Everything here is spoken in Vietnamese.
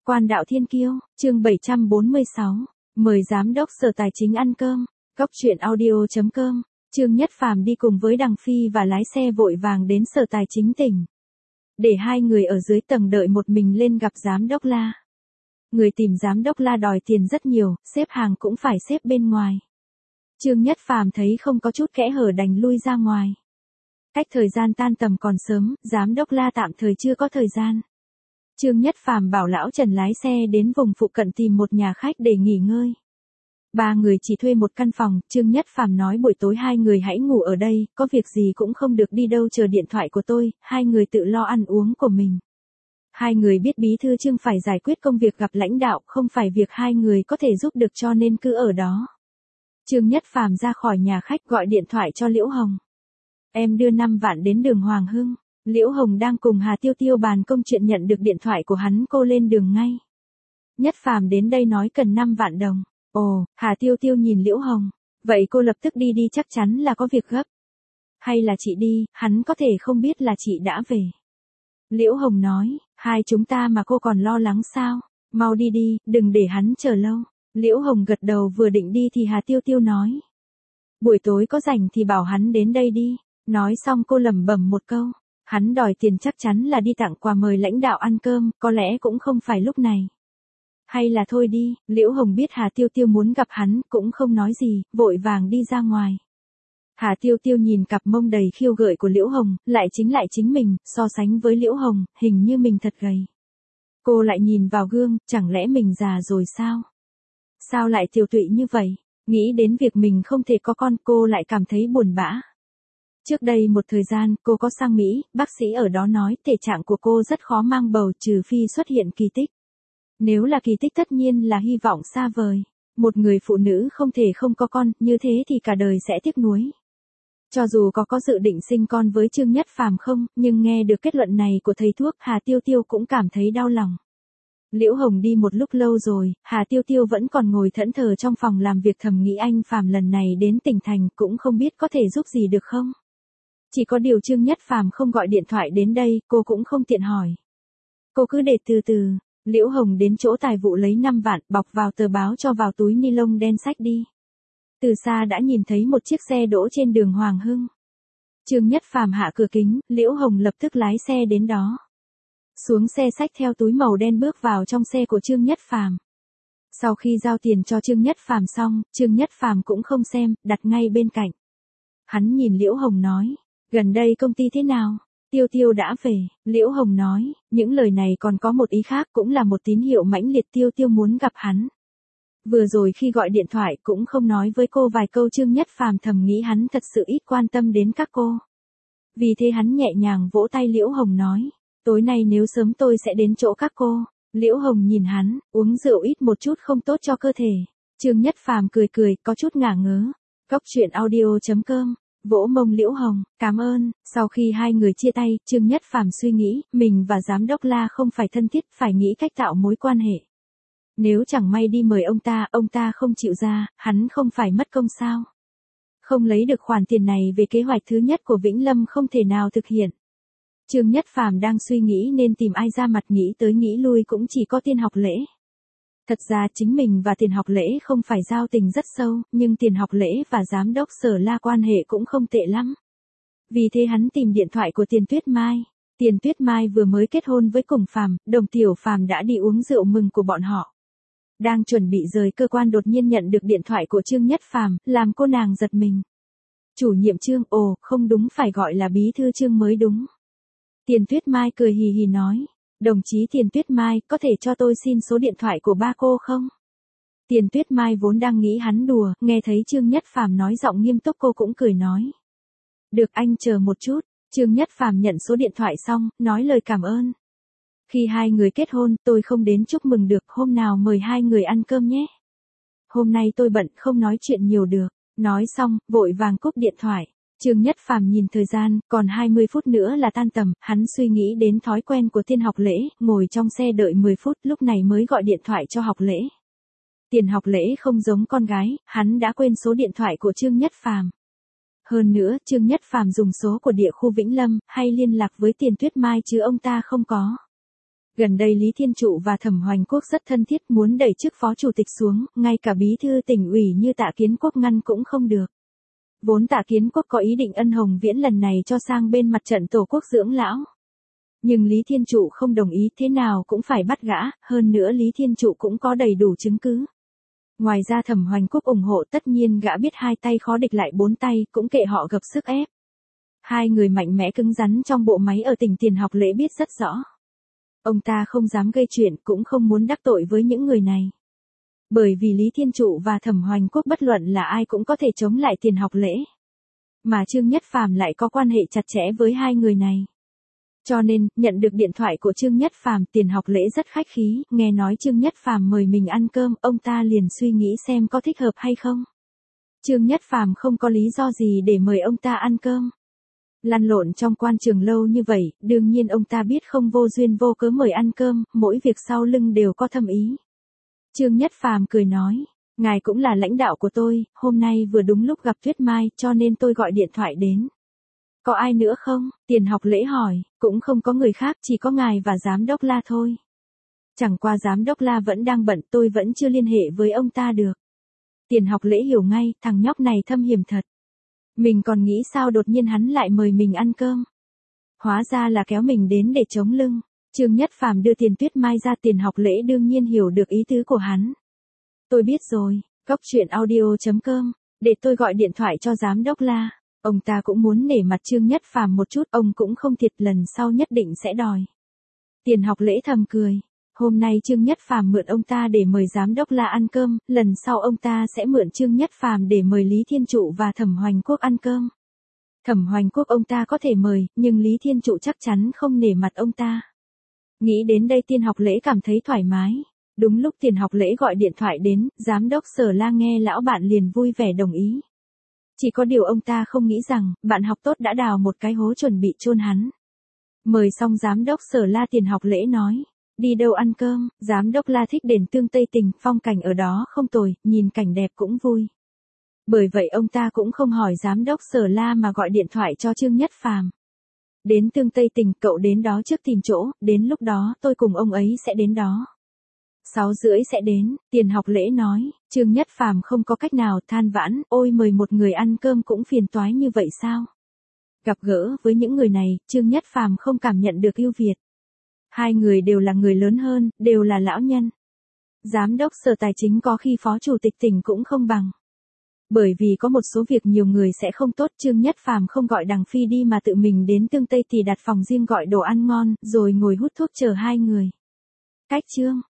Quan đạo thiên kiêu, chương 746. Mời giám đốc Sở Tài chính ăn cơm. Góc truyện audio.com. Trương Nhất Phàm đi cùng với Đằng Phi và lái xe vội vàng đến Sở Tài chính tỉnh. Để hai người ở dưới tầng đợi một mình lên gặp giám đốc La. Người tìm giám đốc La đòi tiền rất nhiều, xếp hàng cũng phải xếp bên ngoài. Trương Nhất Phàm thấy không có chút kẽ hở đành lui ra ngoài. Cách thời gian tan tầm còn sớm, giám đốc La tạm thời chưa có thời gian. Trương Nhất Phàm bảo lão Trần lái xe đến vùng phụ cận tìm một nhà khách để nghỉ ngơi. Ba người chỉ thuê một căn phòng, Trương Nhất Phàm nói buổi tối hai người hãy ngủ ở đây, có việc gì cũng không được đi đâu chờ điện thoại của tôi, hai người tự lo ăn uống của mình. Hai người biết bí thư Trương phải giải quyết công việc gặp lãnh đạo, không phải việc hai người có thể giúp được cho nên cứ ở đó. Trương Nhất Phàm ra khỏi nhà khách gọi điện thoại cho Liễu Hồng. Em đưa 5 vạn đến đường Hoàng Hưng. Liễu Hồng đang cùng Hà Tiêu Tiêu bàn công chuyện nhận được điện thoại của hắn, cô lên đường ngay. Nhất Phàm đến đây nói cần 5 vạn đồng. Ồ, Hà Tiêu Tiêu nhìn Liễu Hồng. Vậy cô lập tức đi chắc chắn là có việc gấp. Hay là chị đi, hắn có thể không biết là chị đã về. Liễu Hồng nói, hai chúng ta mà cô còn lo lắng sao? Mau đi, đừng để hắn chờ lâu. Liễu Hồng gật đầu vừa định đi thì Hà Tiêu Tiêu nói. Buổi tối có rảnh thì bảo hắn đến đây đi. Nói xong cô lẩm bẩm một câu. Hắn đòi tiền chắc chắn là đi tặng quà mời lãnh đạo ăn cơm, có lẽ cũng không phải lúc này. Hay là thôi đi, Liễu Hồng biết Hà Tiêu Tiêu muốn gặp hắn, cũng không nói gì, vội vàng đi ra ngoài. Hà Tiêu Tiêu nhìn cặp mông đầy khiêu gợi của Liễu Hồng, lại chính mình, so sánh với Liễu Hồng, hình như mình thật gầy. Cô lại nhìn vào gương, chẳng lẽ mình già rồi sao? Sao lại tiều tụy như vậy? Nghĩ đến việc mình không thể có con, cô lại cảm thấy buồn bã. Trước đây một thời gian, cô có sang Mỹ, bác sĩ ở đó nói thể trạng của cô rất khó mang bầu trừ phi xuất hiện kỳ tích. Nếu là kỳ tích tất nhiên là hy vọng xa vời. Một người phụ nữ không thể không có con, như thế thì cả đời sẽ tiếc nuối. Cho dù có dự định sinh con với Trương Nhất Phàm không, nhưng nghe được kết luận này của thầy thuốc, Hà Tiêu Tiêu cũng cảm thấy đau lòng. Liễu Hồng đi một lúc lâu rồi, Hà Tiêu Tiêu vẫn còn ngồi thẫn thờ trong phòng làm việc thầm nghĩ anh Phàm lần này đến tỉnh thành cũng không biết có thể giúp gì được không. Chỉ có điều Trương Nhất Phàm không gọi điện thoại đến đây, cô cũng không tiện hỏi. Cô cứ để từ từ. Liễu Hồng đến chỗ tài vụ lấy 5 vạn, bọc vào tờ báo cho vào túi ni lông đen xách đi. Từ xa đã nhìn thấy một chiếc xe đỗ trên đường Hoàng Hưng. Trương Nhất Phàm hạ cửa kính, Liễu Hồng lập tức lái xe đến đó. Xuống xe xách theo túi màu đen bước vào trong xe của Trương Nhất Phàm. Sau khi giao tiền cho Trương Nhất Phàm xong, Trương Nhất Phàm cũng không xem, đặt ngay bên cạnh. Hắn nhìn Liễu Hồng nói, gần đây công ty thế nào? Tiêu Tiêu đã về, Liễu Hồng nói, những lời này còn có một ý khác cũng là một tín hiệu mãnh liệt Tiêu Tiêu muốn gặp hắn. Vừa rồi khi gọi điện thoại cũng không nói với cô vài câu Trương Nhất Phàm thầm nghĩ hắn thật sự ít quan tâm đến các cô. Vì thế hắn nhẹ nhàng vỗ tay Liễu Hồng nói, tối nay nếu sớm tôi sẽ đến chỗ các cô. Liễu Hồng nhìn hắn, uống rượu ít một chút không tốt cho cơ thể. Trương Nhất Phàm cười, có chút ngả ngớ. Góc truyện audio.com. Vỗ mông Liễu Hồng, cảm ơn. Sau khi hai người chia tay, Trương Nhất Phàm suy nghĩ, mình và giám đốc La không phải thân thiết, phải nghĩ cách tạo mối quan hệ. Nếu chẳng may đi mời ông ta không chịu ra, hắn không phải mất công sao? Không lấy được khoản tiền này về kế hoạch thứ nhất của Vĩnh Lâm không thể nào thực hiện. Trương Nhất Phàm đang suy nghĩ nên tìm ai ra mặt, nghĩ tới nghĩ lui cũng chỉ có Tiền Học Lễ. Thật ra chính mình và Tiền Học Lễ không phải giao tình rất sâu, nhưng Tiền Học Lễ và giám đốc Sở La quan hệ cũng không tệ lắm. Vì thế hắn tìm điện thoại của Tiền Tuyết Mai. Tiền Tuyết Mai vừa mới kết hôn với Cùng Phàm, Đồng Tiểu Phàm đã đi uống rượu mừng của bọn họ. Đang chuẩn bị rời cơ quan đột nhiên nhận được điện thoại của Trương Nhất Phàm, làm cô nàng giật mình. Chủ nhiệm Trương, không đúng, phải gọi là bí thư Trương mới đúng. Tiền Tuyết Mai cười hì hì nói. Đồng chí Tiền Tuyết Mai, có thể cho tôi xin số điện thoại của ba cô không? Tiền Tuyết Mai vốn đang nghĩ hắn đùa, nghe thấy Trương Nhất Phàm nói giọng nghiêm túc cô cũng cười nói. Được, anh chờ một chút. Trương Nhất Phàm nhận số điện thoại xong, nói lời cảm ơn. Khi hai người kết hôn, tôi không đến chúc mừng được, hôm nào mời hai người ăn cơm nhé. Hôm nay tôi bận không nói chuyện nhiều được. Nói xong, vội vàng cúp điện thoại. Trương Nhất Phàm nhìn thời gian, còn 20 phút nữa là tan tầm, hắn suy nghĩ đến thói quen của Tiền Học Lễ, ngồi trong xe đợi 10 phút, lúc này mới gọi điện thoại cho Học Lễ. Tiền Học Lễ không giống con gái, hắn đã quên số điện thoại của Trương Nhất Phàm. Hơn nữa, Trương Nhất Phàm dùng số của địa khu Vĩnh Lâm, hay liên lạc với Tiền Tuyết Mai chứ ông ta không có. Gần đây Lý Thiên Trụ và Thẩm Hoành Quốc rất thân thiết, muốn đẩy chức phó chủ tịch xuống, ngay cả bí thư tỉnh ủy như Tạ Kiến Quốc ngăn cũng không được. Vốn Tạ Kiến Quốc có ý định ân Hồng Viễn lần này cho sang bên mặt trận Tổ quốc dưỡng lão. Nhưng Lý Thiên Trụ không đồng ý, thế nào cũng phải bắt gã, hơn nữa Lý Thiên Trụ cũng có đầy đủ chứng cứ. Ngoài ra Thẩm Hoành Quốc ủng hộ, tất nhiên gã biết hai tay khó địch lại bốn tay, cũng kệ họ gập sức ép. Hai người mạnh mẽ cứng rắn trong bộ máy ở tỉnh Tiền Học Lễ biết rất rõ. Ông ta không dám gây chuyện, cũng không muốn đắc tội với những người này. Bởi vì Lý Thiên Trụ và Thẩm Hoành Quốc bất luận là ai cũng có thể chống lại Tiền Học Lễ. Mà Trương Nhất Phàm lại có quan hệ chặt chẽ với hai người này. Cho nên, nhận được điện thoại của Trương Nhất Phàm, Tiền Học Lễ rất khách khí, nghe nói Trương Nhất Phàm mời mình ăn cơm, ông ta liền suy nghĩ xem có thích hợp hay không. Trương Nhất Phàm không có lý do gì để mời ông ta ăn cơm. Lăn lộn trong quan trường lâu như vậy, đương nhiên ông ta biết không vô duyên vô cớ mời ăn cơm, mỗi việc sau lưng đều có thâm ý. Trương Nhất Phàm cười nói, ngài cũng là lãnh đạo của tôi, hôm nay vừa đúng lúc gặp Tuyết Mai, cho nên tôi gọi điện thoại đến. Có ai nữa không? Tiền Học Lễ hỏi, cũng không có người khác, chỉ có ngài và giám đốc La thôi. Chẳng qua giám đốc La vẫn đang bận, tôi vẫn chưa liên hệ với ông ta được. Tiền Học Lễ hiểu ngay, thằng nhóc này thâm hiểm thật. Mình còn nghĩ sao đột nhiên hắn lại mời mình ăn cơm. Hóa ra là kéo mình đến để chống lưng. Trương Nhất Phàm đưa tiền Tuyết Mai ra, Tiền Học Lễ đương nhiên hiểu được ý tứ của hắn. Tôi biết rồi, goctruyện.audio.com, để tôi gọi điện thoại cho giám đốc La. Ông ta cũng muốn nể mặt Trương Nhất Phàm một chút, ông cũng không thiệt, lần sau nhất định sẽ đòi. Tiền Học Lễ thầm cười. Hôm nay Trương Nhất Phàm mượn ông ta để mời giám đốc La ăn cơm, lần sau ông ta sẽ mượn Trương Nhất Phàm để mời Lý Thiên Trụ và Thẩm Hoành Quốc ăn cơm. Thẩm Hoành Quốc ông ta có thể mời, nhưng Lý Thiên Trụ chắc chắn không nể mặt ông ta. Nghĩ đến đây Tiền Học Lễ cảm thấy thoải mái. Đúng lúc Tiền Học Lễ gọi điện thoại đến, giám đốc Sở La nghe lão bạn liền vui vẻ đồng ý. Chỉ có điều ông ta không nghĩ rằng, bạn học tốt đã đào một cái hố chuẩn bị chôn hắn. Mời xong giám đốc Sở La, Tiền Học Lễ nói. Đi đâu ăn cơm? Giám đốc La thích đền Tương Tây Tình, phong cảnh ở đó không tồi, nhìn cảnh đẹp cũng vui. Bởi vậy ông ta cũng không hỏi giám đốc Sở La mà gọi điện thoại cho Trương Nhất Phàm. Đến Tương Tây Tình, cậu đến đó trước tìm chỗ, đến lúc đó tôi cùng ông ấy sẽ đến đó. 6:30 sẽ đến, Tiền Học Lễ nói. Trương Nhất Phàm không có cách nào, than vãn, ôi mời một người ăn cơm cũng phiền toái như vậy sao? Gặp gỡ với những người này, Trương Nhất Phàm không cảm nhận được ưu việt. Hai người đều là người lớn hơn, đều là lão nhân. Giám đốc Sở Tài chính có khi phó chủ tịch tỉnh cũng không bằng. Bởi vì có một số việc nhiều người sẽ không tốt, Trương Nhất Phàm không gọi Đằng Phi đi mà tự mình đến Tương Tây thì đặt phòng riêng gọi đồ ăn ngon, rồi ngồi hút thuốc chờ hai người. Cách Trương